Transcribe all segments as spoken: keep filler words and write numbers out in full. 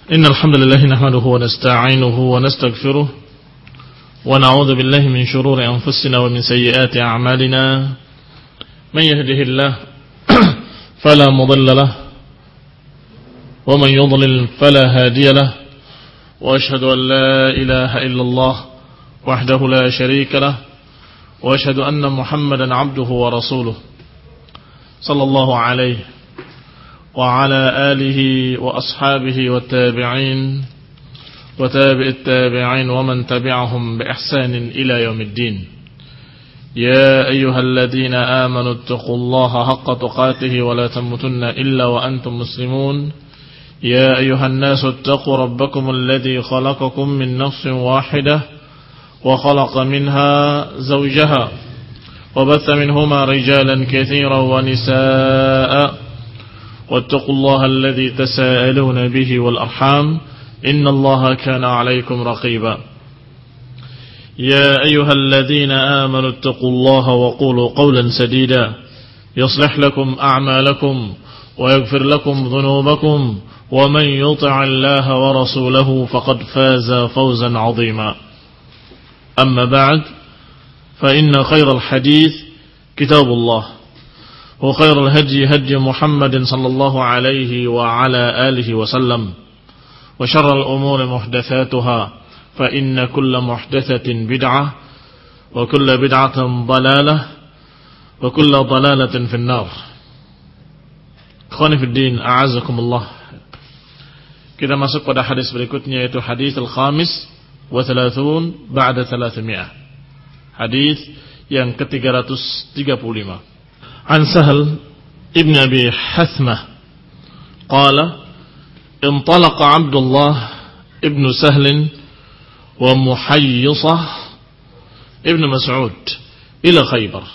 إن الحمد لله نحمده ونستعينه ونستغفره ونعوذ بالله من شرور أنفسنا ومن سيئات أعمالنا من يهده الله فلا مضل له ومن يضلل فلا هادي له وأشهد أن لا إله إلا الله وحده لا شريك له وأشهد أن محمدا عبده ورسوله صلى الله عليه وعلى آله وأصحابه والتابعين وتابع التابعين ومن تبعهم بإحسان إلى يوم الدين. يا أيها الذين آمنوا اتقوا الله حق تقاته ولا تموتن إلا وأنتم مسلمون. يا أيها الناس اتقوا ربكم الذي خلقكم من نفس واحدة وخلق منها زوجها وبث منهما رجالا كثيرا ونساء واتقوا الله الذي تساءلون به والأرحام إن الله كان عليكم رقيبا. يا أيها الذين آمنوا اتقوا الله وقولوا قولا سديدا يصلح لكم أعمالكم ويغفر لكم ذنوبكم ومن يطع الله ورسوله فقد فاز فوزا عظيما. أما بعد فإن خير الحديث كتاب الله وخير الهدي هدي محمد صلى الله عليه وعلى آله وسلم وشر الأمور محدثاتها فإن كل محدثة بدعة وكل بدعة ضلالة وكل ضلالة في النار. Ikhwani fi din, a'azakumullah. Kita masuk pada hadis berikutnya, yaitu hadis al-khamis wa thalathun ba'da thalathmi'ah. Hadis yang ke tiga ratus tiga puluh lima. An Sahal ibn Abi Hathmah qala intalaqa Abdullah ibn Sahl wa Muhayyisah ibn Mas'ud ila Khaybar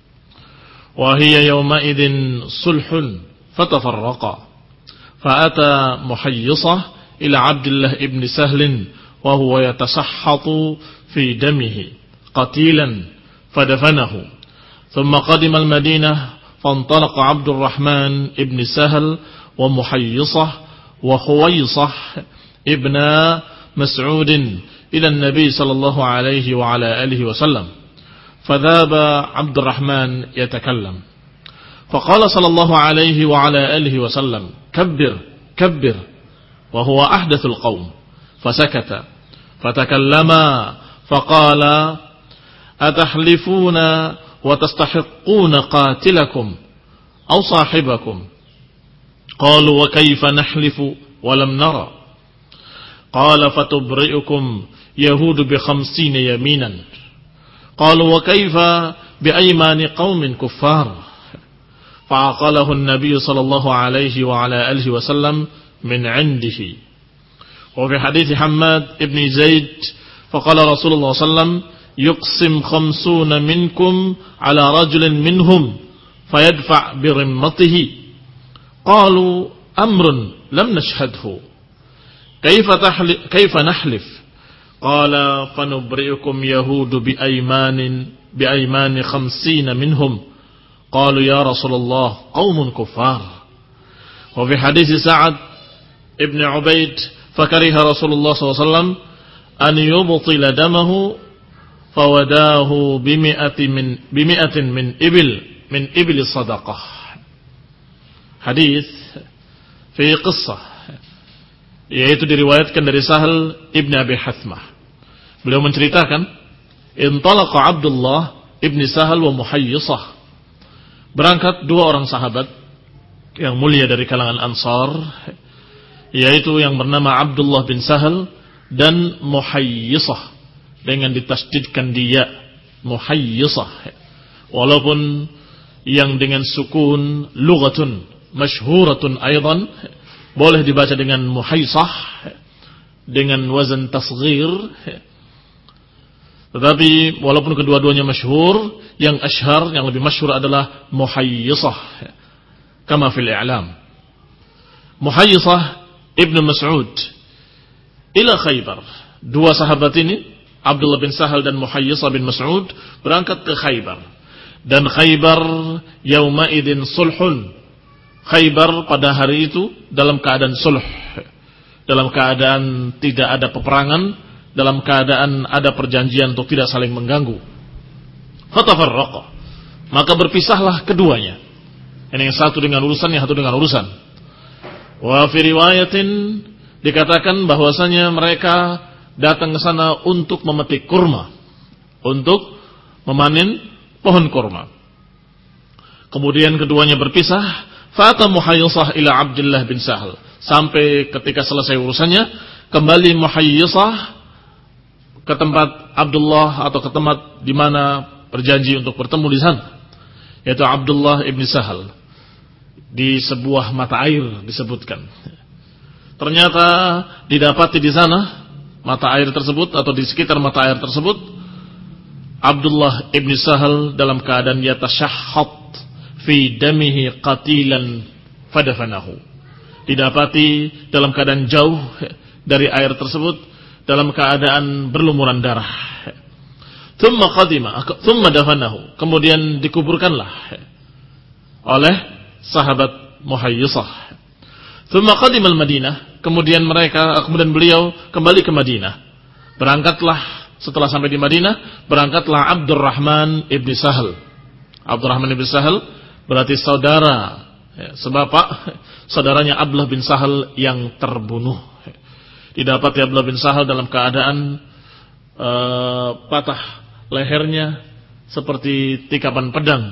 wa hiya yawma idin sulhun fatafarraqa fa'ata Muhayyisah ila Abdullah ibn Sahl wa huwa yatasahhatu fi damihi qatilan fadafanahu ثم قدم المدينة فانطلق عبد الرحمن ابن سهل ومحيصة وخويصة ابن مسعود إلى النبي صلى الله عليه وعلى آله وسلم فذاب عبد الرحمن يتكلم فقال صلى الله عليه وعلى آله وسلم كبر كبر وهو أحدث القوم فسكت فتكلما فقال أتحلفون وتستحقون قاتلكم أو صاحبكم قالوا وكيف نحلف ولم نرى قال فتبرئكم يهود بخمسين يمينا قالوا وكيف بأيمان قوم كفار فعقله النبي صلى الله عليه وعلى آله وسلم من عنده. وفي حديث حماد ابن زيد فقال رسول الله صلى الله عليه وسلم يقسم خمسون منكم على رجل منهم فيدفع برمته قالوا أمر لم نشهده كيف, كيف نحلف قال فنبرئكم يهود بأيمان, بأيمان خمسين منهم قالوا يا رسول الله قوم كفار. وفي حديث سعد ابن عبيد فكره رسول الله صلى الله عليه وسلم أن يبطل دمه فوداه بمئة من بمئة من إبل من إبل الصدقة. Hadis fi qissah, yaitu diriwayatkan dari Sahal ibn Abi Hathmah. Beliau menceritakan intalaqa Abdullah ibn Sahal wa Muhayyisah. Berangkat dua orang sahabat yang mulia dari kalangan Ansar, yaitu yang bernama Abdullah bin Sahal dan Muhayyisah, dengan ditasdidkan dia Muhayyisah, walaupun yang dengan sukun lughatun masyhuratun aidan boleh dibaca dengan Muhayyisah dengan wazan tasghir, tetapi walaupun kedua-duanya masyhur, yang asyhar, yang lebih masyhur adalah Muhayyisah kama fil i'lam. Muhayyisah ibn Mas'ud ila Khaybar. Dua sahabat ini, Abdullah bin Sahal dan Muhayyisah bin Mas'ud, berangkat ke Khaybar. Dan Khaybar yaumaidin sulhun. Khaybar pada hari itu dalam keadaan sulh. dalam keadaan tidak ada peperangan, dalam keadaan ada perjanjian untuk tidak saling mengganggu. Fatafarraqa, maka berpisahlah keduanya. Ini yang satu dengan urusan, yang satu dengan urusan. Wa fi riwayatin, dikatakan bahwasanya mereka datang ke sana untuk memetik kurma, untuk memanen pohon kurma. Kemudian keduanya berpisah. Fata Muhayyisah ila Abdullah bin Sahal, sampai ketika selesai urusannya, kembali Muhayyisah ke tempat Abdullah atau ke tempat di mana berjanji untuk bertemu di sana, yaitu Abdullah ibn Sahal, di sebuah mata air disebutkan. Ternyata didapati di sana mata air tersebut atau di sekitar mata air tersebut Abdullah ibn Sahal dalam keadaan yatashahhat fi damihi qatilan fadafanahu. Didapati dalam keadaan jauh dari air tersebut dalam keadaan berlumuran darah. Thumma qadima, thumma dafanahu. Kemudian dikuburkanlah oleh sahabat Muhayyisah. Thumma qadima al-Madinah. Kemudian mereka, kemudian beliau kembali ke Madinah. Berangkatlah, setelah sampai di Madinah, berangkatlah Abdurrahman ibn Sahal. Abdurrahman ibn Sahal berarti saudara, ya, sebapak saudaranya Abdullah bin Sahal yang terbunuh. Didapati Abdullah bin Sahal dalam keadaan uh, patah lehernya seperti tikapan pedang.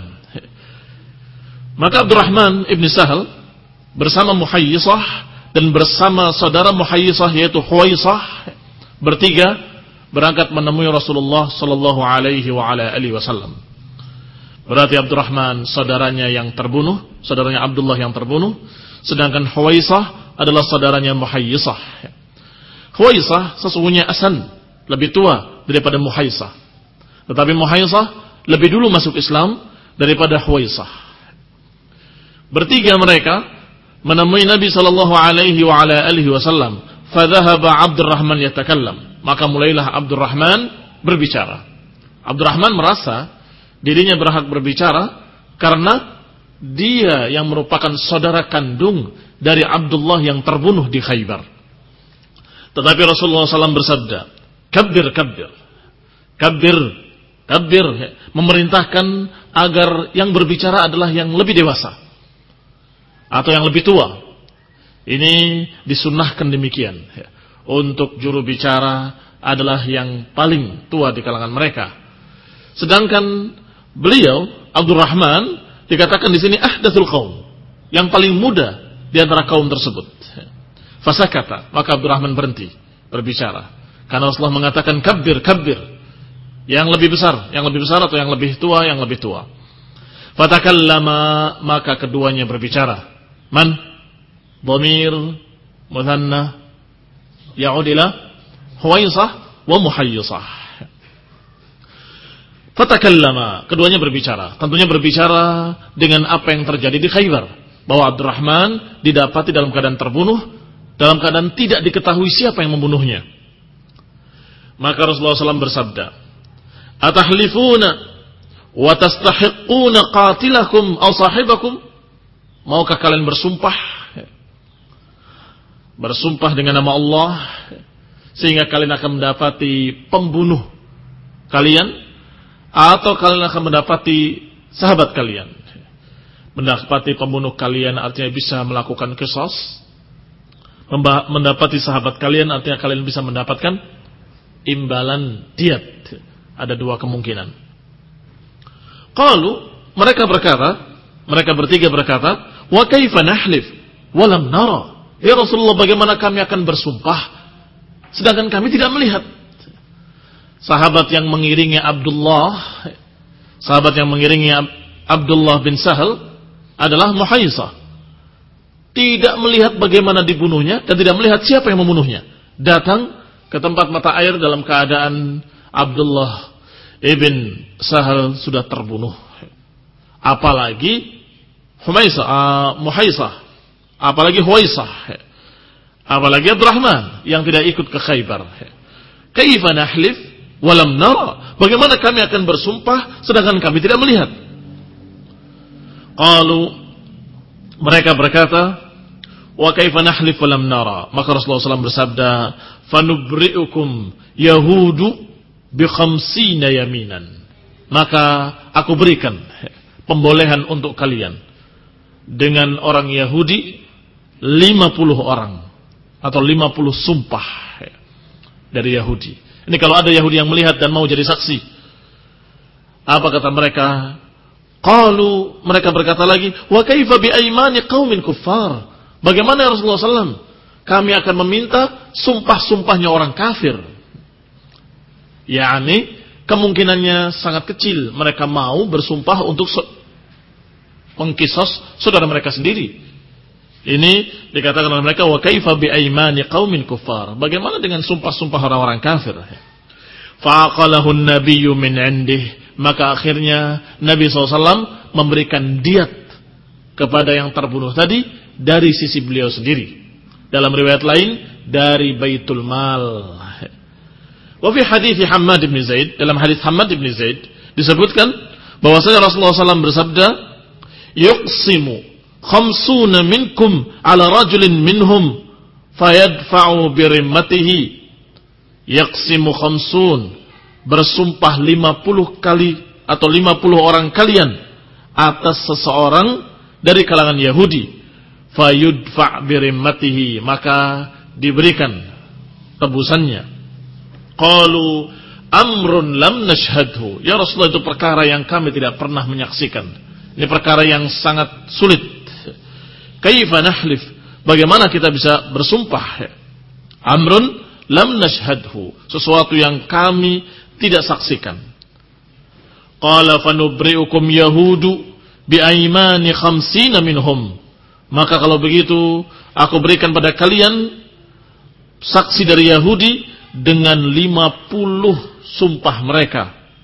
Maka Abdurrahman ibn Sahal bersama Muhayyisah dan bersama saudara Muhayyisah yaitu Huwaisah, bertiga berangkat menemui Rasulullah sallallahu alaihi wa ala alihi wasallam. Berarti Abdurrahman saudaranya yang terbunuh, saudaranya Abdullah yang terbunuh, sedangkan Huwaisah adalah saudaranya Muhayyisah. Huwaisah sesungguhnya Asan, lebih tua daripada Muhayyisah. Tetapi Muhayyisah lebih dulu masuk Islam daripada Huwaisah. Bertiga mereka menemui Nabi sallallahu alaihi wa ala alihi wasallam. Fadhahaba Abdurrahman yatakallam. Maka mulailah Abdurrahman berbicara. Abdurrahman merasa dirinya berhak berbicara karena dia yang merupakan saudara kandung dari Abdullah yang terbunuh di Khaybar. Tetapi Rasulullah sallallahu alaihi wasallam bersabda, "Kabbir, kabbir, kabbir, kabbir," memerintahkan agar yang berbicara adalah yang lebih dewasa atau yang lebih tua. Ini disunnahkan demikian. Untuk juru bicara adalah yang paling tua di kalangan mereka. Sedangkan beliau Abdurrahman dikatakan di sini ahdatsul qaum, yang paling muda di antara kaum tersebut. Fasakata, maka Abdurrahman berhenti berbicara. Karena Rasulullah mengatakan kabbir, kabbir, yang lebih besar, yang lebih besar atau yang lebih tua, yang lebih tua. Fatakallama, maka keduanya berbicara. Man? Dhamir muthanna ya'ud ila Huwaisah wa Muhayyisah. Fatakallama, keduanya berbicara. Tentunya berbicara dengan apa yang terjadi di Khaybar, bahwa Abdurrahman didapati dalam keadaan terbunuh, dalam keadaan tidak diketahui siapa yang membunuhnya. Maka Rasulullah sallallahu alaihi wasallam bersabda, "Atahlifuna wa tastahiqquna qatilakum aw sahibakum?" Maukah kalian bersumpah bersumpah dengan nama Allah sehingga kalian akan mendapati pembunuh kalian, atau kalian akan mendapati sahabat kalian? Mendapati pembunuh kalian artinya bisa melakukan qisas, mendapati sahabat kalian artinya kalian bisa mendapatkan imbalan diyat. Ada dua kemungkinan. Qalu, mereka berkata, mereka bertiga berkata, wa kaifa nahlif wa lam nara? Ya Rasulullah, bagaimana kami akan bersumpah sedangkan kami tidak melihat? Sahabat yang mengiringi Abdullah, sahabat yang mengiringi Abdullah bin Sahal adalah Muhayyisah. Tidak melihat bagaimana dibunuhnya dan tidak melihat siapa yang membunuhnya. Datang ke tempat mata air dalam keadaan Abdullah ibn Sahal sudah terbunuh. Apalagi Humaisah, uh, Muhayyisah, apalagi Huwaisah, apalagi Abdurrahman yang tidak ikut ke Khaybar. Kaifa nahlif walam nara? Bagaimana kami akan bersumpah sedangkan kami tidak melihat? Qalu, mereka berkata, wa kaifa nahlif wa lam nara. Maka Rasulullah shallallahu alaihi wasallam bersabda, fanubri'ukum yahudu bi khamsina yaminan. Maka aku berikan pembolehan untuk kalian dengan orang Yahudi lima puluh orang atau lima puluh sumpah dari Yahudi. Ini kalau ada Yahudi yang melihat dan mau jadi saksi. Apa kata mereka? Qalu, mereka berkata lagi, wa kaifa bi aymani qaumin kuffar. Bagaimana ya Rasulullah shallallahu alaihi wasallam? Kami akan meminta sumpah-sumpahnya orang kafir. Yani kemungkinannya sangat kecil mereka mau bersumpah untuk so- mengkisos saudara mereka sendiri. Ini dikatakan oleh mereka, wa kaifa bi aymani qaumin kuffar. Bagaimana dengan sumpah-sumpah orang-orang kafir? Faqalahu an-nabiyyu min 'indih. Maka akhirnya Nabi shallallahu alaihi wasallam memberikan diat kepada yang terbunuh tadi dari sisi beliau sendiri. Dalam riwayat lain dari Baitul Mal. Wa fi hadits Hammad bin Zaid, dalam hadits Hammad bin Zaid disebutkan bahwasanya Rasulullah shallallahu alaihi wasallam bersabda, yuqsimu khamsuna minkum ala rajulin minhum fayadfa'u birimmatihi. Yaqsimu khamsun, bersumpah lima puluh kali atau lima puluh orang kalian atas seseorang dari kalangan Yahudi, fayudfa' birimmatihi, maka diberikan tebusannya. Qalu amrun lam nashhadhu, ya Rasulullah, itu perkara yang kami tidak pernah menyaksikan. Ini perkara yang sangat sulit. Kaifa nahlif, bagaimana kita bisa bersumpah? Amrun lam nashhadhu, sesuatu yang kami tidak saksikan. Qala fanubri'ukum yahudu bi aymani khamsina minhum. Maka kalau begitu aku berikan pada kalian saksi dari Yahudi dengan lima puluh sumpah mereka,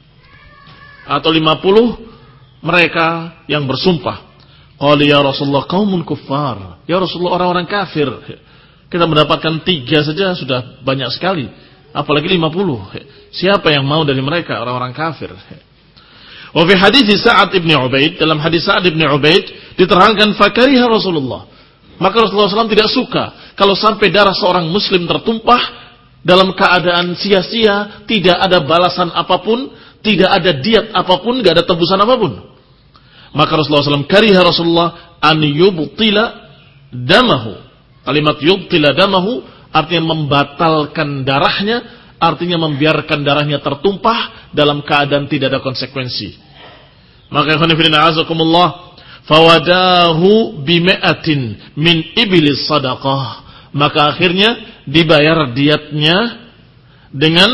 atau lima puluh mereka yang bersumpah. Qala ya Rasulullah qaumun kuffar. Ya Rasulullah, orang-orang kafir. Kita mendapatkan tiga saja sudah banyak sekali, apalagi lima puluh. Siapa yang mau dari mereka, orang-orang kafir? Wa fi hadits Sa'ad bin Ubaid, dalam hadis Sa'ad bin Ubaid diterangkan fakariha Rasulullah. Maka Rasulullah shallallahu alaihi wasallam tidak suka kalau sampai darah seorang muslim tertumpah dalam keadaan sia-sia, tidak ada balasan apapun, tidak ada diat apapun, tidak ada tebusan apapun. Maka Rasulullah shallallahu alaihi wasallam kariha Rasulullah an yubtila damahu. Kalimat yubtila damahu artinya membatalkan darahnya, artinya membiarkan darahnya tertumpah dalam keadaan tidak ada konsekuensi. Maka ikhwan fillah azakumullah, fawadahu bimi'atin min iblis sadaqah. Maka akhirnya dibayar diatnya dengan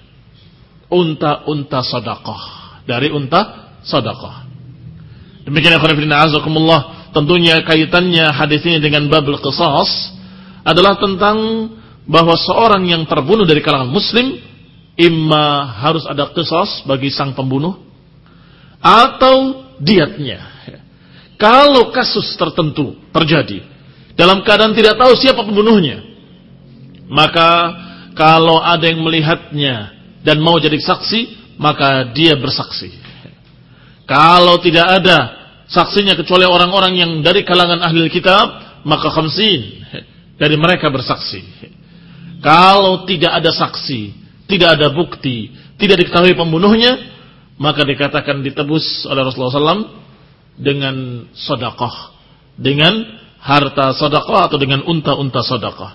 unta-unta sedekah, dari unta sedekah. Demikian ikhwan fillah azakumullah, tentunya kaitannya hadis ini dengan babul qisas adalah tentang bahwa seorang yang terbunuh dari kalangan muslim imma harus ada qisas bagi sang pembunuh atau diatnya. Kalau kasus tertentu terjadi dalam keadaan tidak tahu siapa pembunuhnya, maka kalau ada yang melihatnya dan mau jadi saksi, maka dia bersaksi. Kalau tidak ada saksinya kecuali orang-orang yang dari kalangan ahli kitab, maka khamsin, dari mereka bersaksi. Kalau tidak ada saksi, tidak ada bukti, tidak diketahui pembunuhnya, maka dikatakan ditebus oleh Rasulullah shallallahu alaihi wasallam dengan sedekah, dengan harta sedekah atau dengan unta-unta sedekah.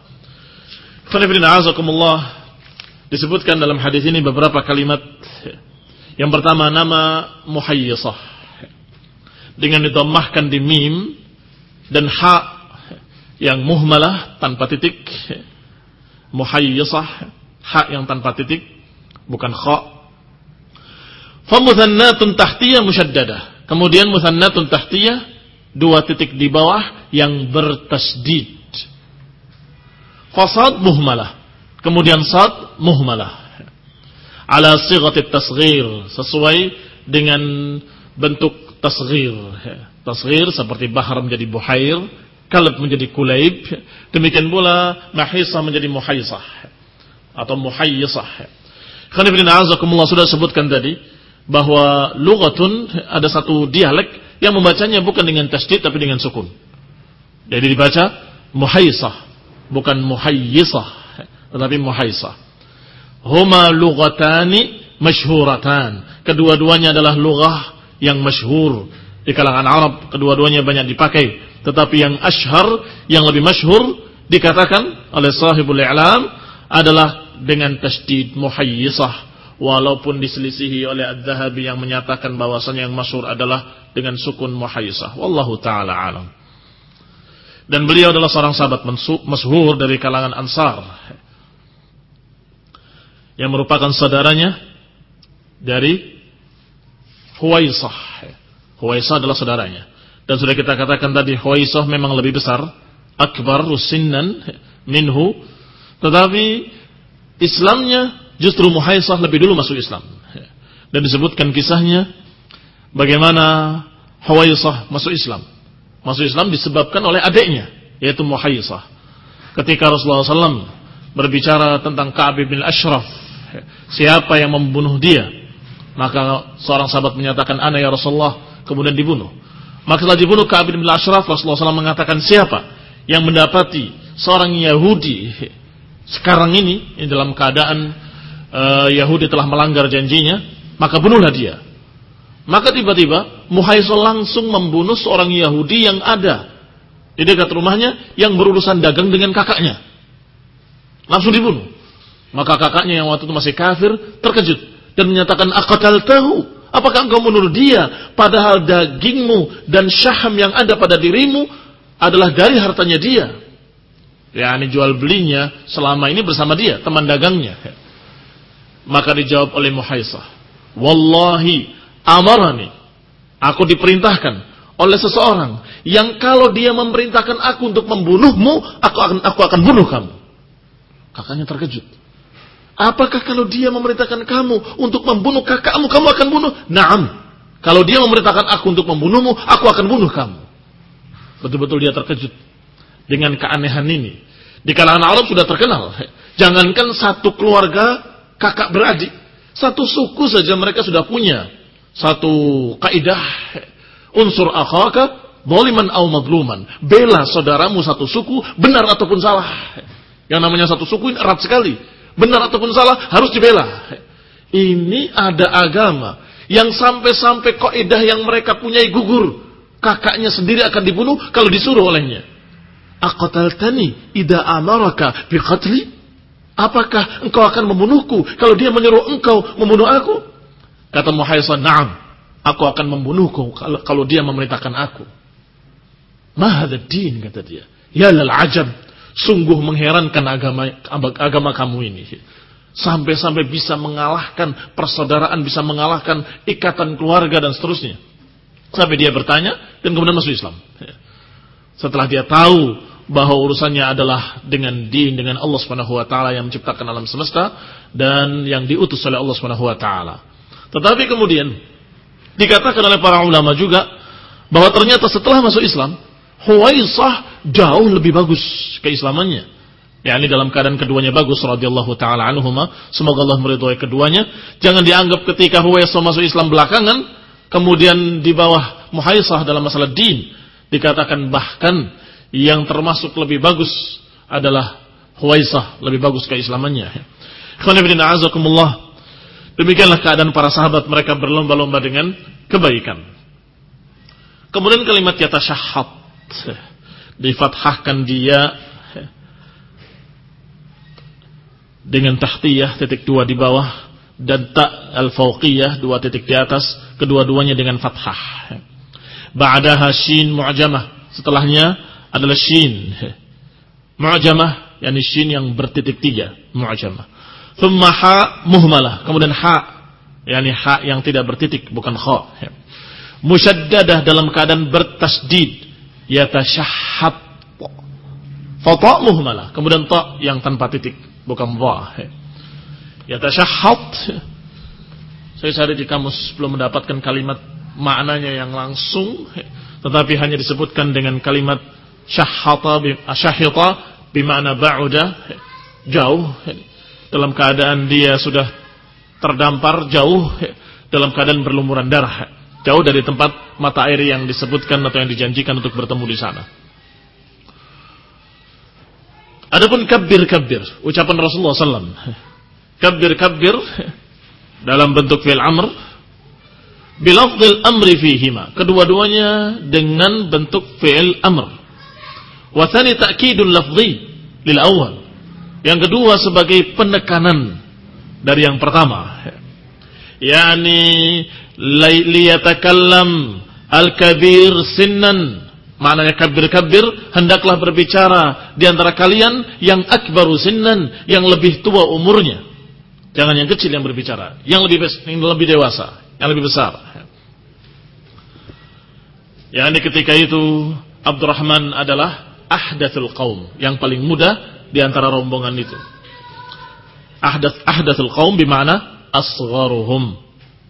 Disebutkan dalam hadis ini beberapa kalimat. Yang pertama, nama muhayyisah dengan didhammahkan di mim dan ha yang muhmalah tanpa titik. Muhayyisah, ha yang tanpa titik, bukan kha. Fa muthannatun tahtiyah musyaddadah. Kemudian muthannatun tahtiyah, dua titik di bawah yang bertasdid. Fasad muhmalah, kemudian sad muhmalah. Ala sighatit tasghir, sesuai dengan bentuk tasghir. Tasghir seperti bahar menjadi buhair, kalb menjadi kulaib, demikian pula mahisah menjadi muhaysah atau muhayyisah. Khanifidin a'azakumullah, sudah sebutkan tadi bahwa lughatun, ada satu dialek yang membacanya bukan dengan tasydid tapi dengan sukun. Jadi dibaca muhaisah, bukan muhayyisah, tetapi muhaisah. Huma lughatani masyhuratan. Kedua-duanya adalah lughah yang masyhur di kalangan Arab, kedua-duanya banyak dipakai. Tetapi yang ashhar, yang lebih masyhur dikatakan oleh sahibul i'lam adalah dengan tasydid muhayyisah, walaupun diselisihi oleh Adz-Dzahabi yang menyatakan bahwasanya yang masyhur adalah dengan sukun muhayyisah. Wallahu taala alam. Dan beliau adalah seorang sahabat masyhur dari kalangan Ansar yang merupakan saudaranya dari Huwaisah. Huwaisah adalah saudaranya. Dan sudah kita katakan tadi, Huwaisah memang lebih besar, akbar sinnan minhu, tetapi Islamnya justru Muhaisah lebih dulu masuk Islam. Dan disebutkan kisahnya bagaimana Huwaisah masuk Islam. Masuk Islam disebabkan oleh adiknya, yaitu Muhaisah. Ketika Rasulullah shallallahu alaihi wasallam berbicara tentang Ka'ab bin Ashraf, siapa yang membunuh dia, maka seorang sahabat menyatakan, ana ya Rasulullah, kemudian dibunuh. Maka setelah dibunuh Ka'ab bin Ashraf, Rasulullah shallallahu alaihi wasallam mengatakan, siapa yang mendapati seorang Yahudi sekarang ini dalam keadaan uh, Yahudi telah melanggar janjinya, maka bunuhlah dia. Maka tiba-tiba Muhaisah langsung membunuh seorang Yahudi yang ada di dekat rumahnya yang berurusan dagang dengan kakaknya. Langsung dibunuh. Maka kakaknya yang waktu itu masih kafir terkejut dan menyatakan, aqataltahu? Apakah engkau membunuh dia padahal dagingmu dan syaham yang ada pada dirimu adalah dari hartanya dia? Ya, ini jual belinya selama ini bersama dia, teman dagangnya. Maka dijawab oleh Muhaisah, wallahi amarani, aku diperintahkan oleh seseorang yang kalau dia memerintahkan aku untuk membunuhmu, aku akan aku akan bunuh kamu. Kakaknya terkejut. Apakah kalau dia memerintahkan kamu untuk membunuh kakakmu, kamu akan bunuh? Naam. Kalau dia memerintahkan aku untuk membunuhmu, aku akan bunuh kamu. Betul-betul dia terkejut dengan keanehan ini. Di kalangan Arab sudah terkenal. Jangankan satu keluarga kakak beradik, satu suku saja mereka sudah punya satu kaidah, unsur akhaka zaliman aw madluman. Bela saudaramu satu suku, benar ataupun salah. Yang namanya satu suku ini erat sekali. Benar ataupun salah harus dibela. Ini ada agama yang sampai-sampai kaidah yang mereka punyai gugur. Kakaknya sendiri akan dibunuh kalau disuruh olehnya. Aqataltani idza amaraka biqatli? Apakah engkau akan membunuhku kalau dia menyuruh engkau membunuh aku? Kata Muhaisah, na'am, aku akan membunuhku kalau, kalau dia memerintahkan aku. Ma hadzal din, kata dia. Ya lal ajab, sungguh mengherankan agama agama kamu ini. Sampai-sampai bisa mengalahkan persaudaraan, bisa mengalahkan ikatan keluarga dan seterusnya. Sampai dia bertanya dan kemudian masuk Islam. Setelah dia tahu bahwa urusannya adalah dengan din, dengan Allah Subhanahu wa taala yang menciptakan alam semesta dan yang diutus oleh Allah Subhanahu wa taala. Tetapi kemudian dikatakan oleh para ulama juga bahwa ternyata setelah masuk Islam, Huwaisah jauh lebih bagus keislamannya. Ya, ini dalam keadaan keduanya bagus radhiyallahu taala anhuma, semoga Allah meridhai keduanya. Jangan dianggap ketika Huwaisah masuk Islam belakangan kemudian di bawah Muhaisah dalam masalah din. Dikatakan bahkan yang termasuk lebih bagus adalah Huwaisah, lebih bagus keislamannya. Ikhwan fillah azakumullah. Demikianlah keadaan para sahabat, mereka berlomba-lomba dengan kebaikan. Kemudian kalimat yatashahhad, difathahkan dia dengan tahtiyah titik dua di bawah dan ta al-fawqiyah dua titik di atas, kedua-duanya dengan fathah. Ba'daha shin mu'jamah, setelahnya adalah shin mu'jamah, yakni shin yang bertitik tiga, mu'jamah. Thumma ha muhmalah, kemudian ha, yakni ha yang tidak bertitik, bukan kha. Musyaddadah dalam keadaan bertasdid, yatashahhad. Fa ta muhmalah, kemudian ta yang tanpa titik, bukan dha. Yatashahhad. Saya cari di kamus belum mendapatkan kalimat maknanya yang langsung, tetapi hanya disebutkan dengan kalimat syahhata bi asyahita bermakna ba'uda, jauh, dalam keadaan dia sudah terdampar, jauh dalam keadaan berlumuran darah, jauh dari tempat mata air yang disebutkan atau yang dijanjikan untuk bertemu di sana. Adapun kabbir-kabbir, ucapan Rasulullah sallallahu alaihi wasallam. Kabbir-kabbir dalam bentuk fi'il amr, bilafdhil amri fihima. Kedua-duanya dengan bentuk fi'il amr. Wa tsani ta'kidul lafdhi lil awwal. Yang kedua sebagai penekanan dari yang pertama. Yani liyatakallam al-kabir sinnan. Maknanya kabir-kabir hendaklah berbicara di antara kalian yang akbaru sinnan, yang lebih tua umurnya. Jangan yang kecil yang berbicara, yang lebih yang lebih dewasa, yang lebih besar. Ya, ini ketika itu Abdurrahman adalah ahdathul qaum, yang paling muda di antara rombongan itu. Ahdath ahdathul qaum bermakna asgharuhum.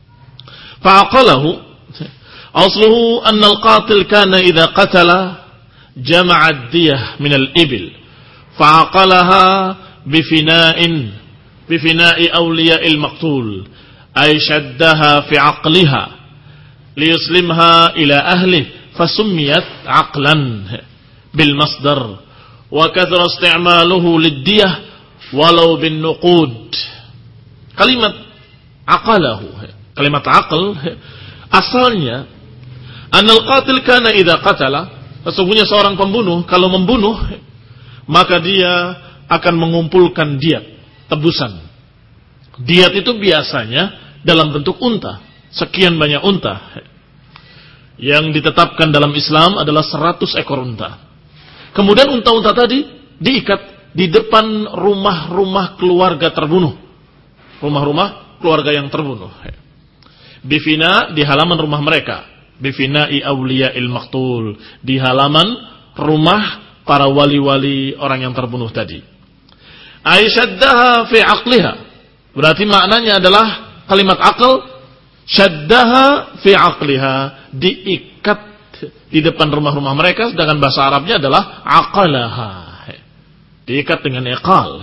Fa'aqalahu asluhu anna al-qatil kana idza qatala jama'a ad-diyah min al-ibil fa'aqalaha bifina'in bifina'i awliya'il maqtul ay shaddaha fi 'aqliha liyuslimha ila ahlihi fasummiyat 'aqlan bil masdar wa kathara isti'maluhu lid-diyah walau bin nuqud. Kalimat aqalahu, kalimat aql asalnya anal qatil kana idza qatala, sesungguhnya seorang pembunuh kalau membunuh maka dia akan mengumpulkan diat, tebusan. Diat itu biasanya dalam bentuk unta, sekian banyak unta. Yang ditetapkan dalam Islam adalah seratus ekor unta. Kemudian unta-unta tadi diikat di depan rumah-rumah keluarga terbunuh. Rumah-rumah keluarga yang terbunuh. Bifina, di halaman rumah mereka. Bifina'i awliya'il maqtul, di halaman rumah para wali-wali orang yang terbunuh tadi. Aisyaddaha fi aqliha, berarti maknanya adalah kalimat aql, syaddaha fi aqliha, diikat di depan rumah-rumah mereka, sedangkan bahasa Arabnya adalah aqalaha, diikat dengan iqal.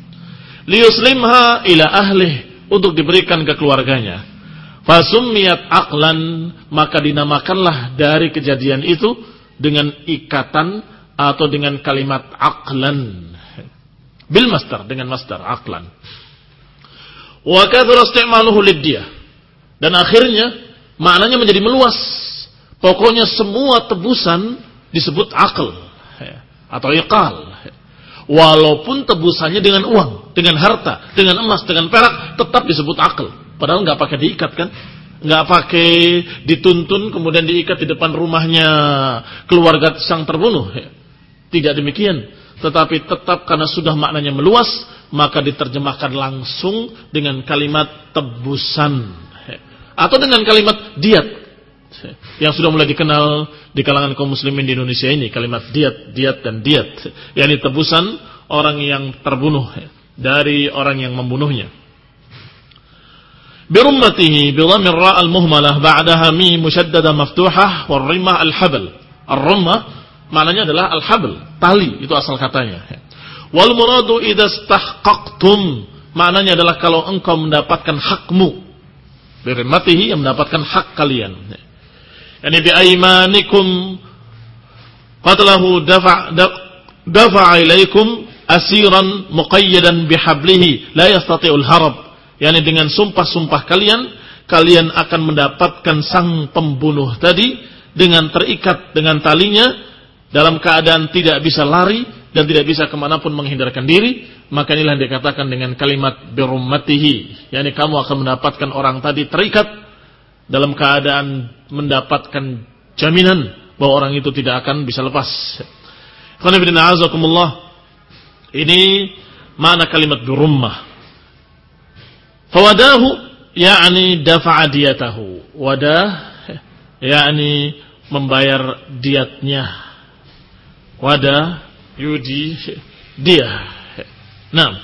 Liyuslimha ila ahlih, untuk diberikan ke keluarganya. Fasummiyat aqlan, maka dinamakanlah dari kejadian itu dengan ikatan atau dengan kalimat aqlan. Bil masdar, dengan masdar aqlan. Wa kathura isti'maluhu lid-diyah. Dan akhirnya maknanya menjadi meluas. Pokoknya semua tebusan disebut aql atau iqal. Walaupun tebusannya dengan uang, dengan harta, dengan emas, dengan perak, tetap disebut aql. Padahal nggak pakai diikat kan, nggak pakai dituntun kemudian diikat di depan rumahnya keluarga sang terbunuh. Tidak demikian, tetapi tetap karena sudah maknanya meluas, maka diterjemahkan langsung dengan kalimat tebusan atau dengan kalimat diat yang sudah mulai dikenal di kalangan kaum muslimin di Indonesia ini, kalimat diat, diat dan diat, yakni tebusan orang yang terbunuh dari orang yang membunuhnya. Birummatihi bidhammir ra' al-muhmalah ba'daha mim musyaddada maftuhah war rimah al-habl. Ar-rummah maknanya adalah al-habl, tali, itu asal katanya. Wal muradu idza istahqaqtum, maknanya adalah kalau engkau mendapatkan hakmu. Birummatihi, yang mendapatkan hak kalian. Yani bi aymanikum qatlahu dafa' dafa'a ilaikum asiran muqayyadan bihablihi la yastati'ul harab. Yani dengan sumpah-sumpah kalian, kalian akan mendapatkan sang pembunuh tadi dengan terikat dengan talinya dalam keadaan tidak bisa lari dan tidak bisa kemanapun menghindarkan diri. Maka inilah yang dikatakan dengan kalimat birummatihi, yani kamu akan mendapatkan orang tadi terikat dalam keadaan mendapatkan jaminan bahwa orang itu tidak akan bisa lepas. Ini makna kalimat birummah. Fawadahu yakni dafa'a diyatahu. Wadah yakni membayar diatnya. Wadah yudi dia. Naam.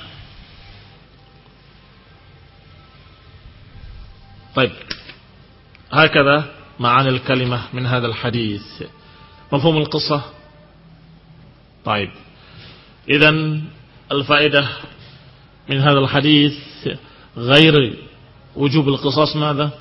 Baik. هكذا معاني الكلمة من هذا الحديث. مفهوم القصة؟ طيب. إذن الفائدة من هذا الحديث غير وجوب القصاص ماذا؟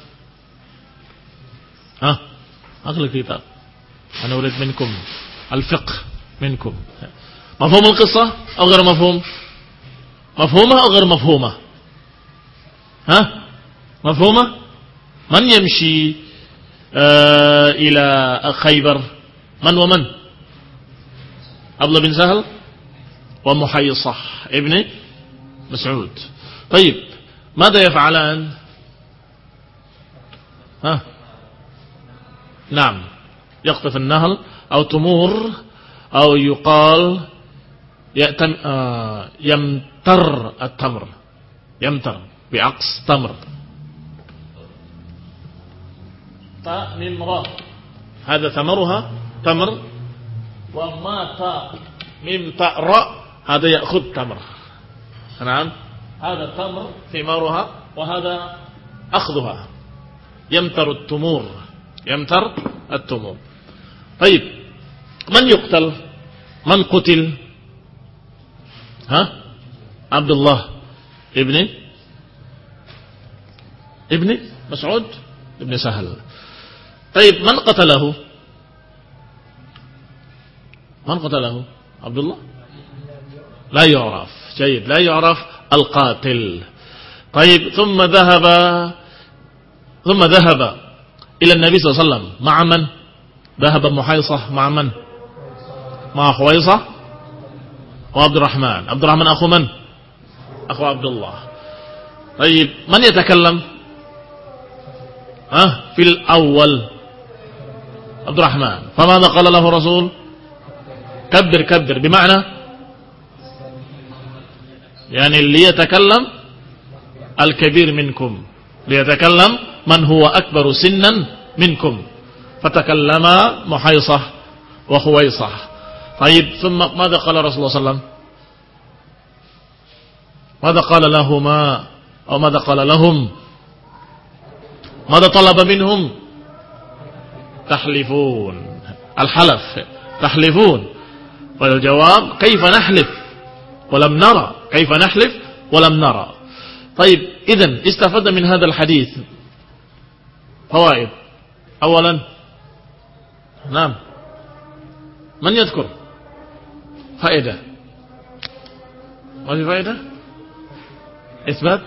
ها؟ أغلق الكتاب. أنا أريد منكم الفقه منكم. مفهوم القصة أو غير مفهوم؟ مفهومة أو غير مفهومة؟ ها؟ مفهومة؟ من يمشي آه إلى خيبر؟ من ومن؟ عبد الله بن سهل ومحيصة ابن مسعود. طيب ماذا يفعلان؟ ها؟ نعم، يقطف النهل أو تمور أو يقال يأتم آه يمتر التمر، يمتر بعقص تمر. تاء ميم را، هذا ثمرها تمر، وما تاء ميم تاء را هذا يأخذ تمر. نعم، هذا تمر ثمارها وهذا أخذها، يمتر التمور، يمتر التمور. طيب من يقتل؟ من قتل؟ ها؟ عبد الله ابن ابن مسعود ابن سهل. طيب من قتله؟ من قتله؟ عبد الله؟ لا يعرف. جيد، لا يعرف القاتل. طيب ثم ذهب ثم ذهب إلى النبي صلى الله عليه وسلم مع من؟ ذهب محيصة مع من؟ مع خويصة وعبد الرحمن. عبد الرحمن أخو من؟ أخو عبد الله. طيب من يتكلم؟ ها؟ في الأول عبد الرحمن. فماذا قال له الرسول؟ كبر كبر، بمعنى يعني ليتكلم الكبير منكم، ليتكلم من هو أكبر سنا منكم. فتكلم محيصة وخويصة. طيب ثم ماذا قال رسول الله صلى الله عليه وسلم؟ ماذا قال لهما أو ماذا قال لهم؟ ماذا طلب منهم؟ تحلفون، الحلف، تحلفون. والجواب كيف نحلف ولم نرى، كيف نحلف ولم نرى. طيب إذن استفاد من هذا الحديث فوائد. أولا، نعم، من يذكر فائدة؟ ما في فائدة؟ إثبات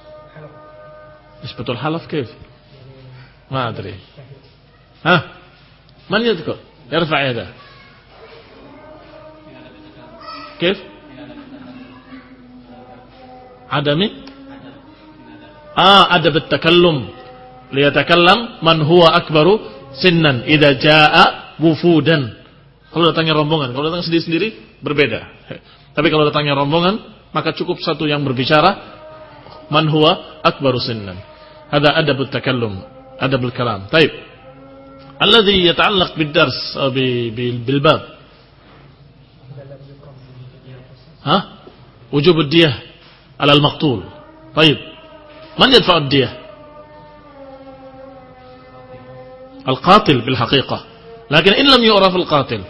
إثبات الحلف كيف؟ ما أدري. ها؟ من يذكر؟ يرفع يده. كيف؟ عدمي آه أدب التكلم، ليتكلم من هو أكبر سنا إذا جاء وفودا. Kalau datangnya rombongan, kalau datang sendiri-sendiri berbeda. Tapi kalau datangnya rombongan, maka cukup satu yang berbicara, man huwa akbaru sinnan. Hada adabut takallum, adabul kalam. Baik. Alladhi yata'allaq bid-dars atau bil bab. Ha? Wujub ad-diyah 'ala al-maqtul. Baik. Man yadfa'u ad-diyah? Al-qatil bil haqiqah. Lakin in lam yu'raf al-qatil.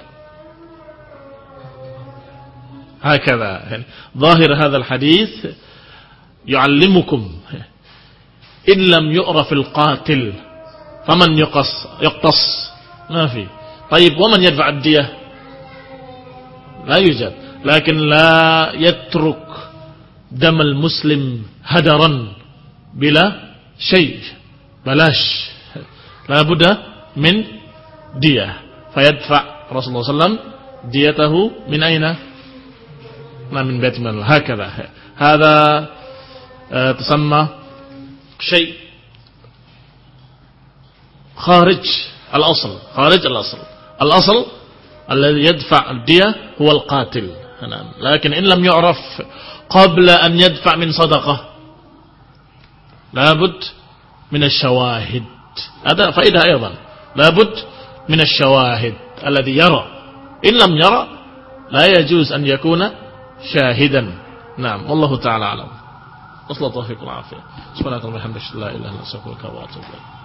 هكذا يعني ظاهر هذا الحديث يعلمكم إن لم يعرف القاتل فمن يقص يقتص ما في. طيب ومن يدفع الدية؟ لا يوجد. لكن لا يترك دم المسلم هدرا بلا شيء، بلاش، لا بد من دية. فيدفع رسول الله صلى الله عليه وسلم ديته من أين؟ من بيت المال. هكذا هذا تسمى شيء خارج الأصل، خارج الأصل. الأصل الذي يدفع الدية هو القاتل. لكن إن لم يعرف قبل أن يدفع من صدقة لابد من الشواهد. هذا فائدة أيضا، لابد من الشواهد الذي يرى. إن لم يرى لا يجوز أن يكون شاهدا. نعم، والله تعالى أعلم. وصلى الله فيكم العافية. سبحانك اللهم وبحمدك لا إله إلا أنت أستغفرك وأتوب إليك.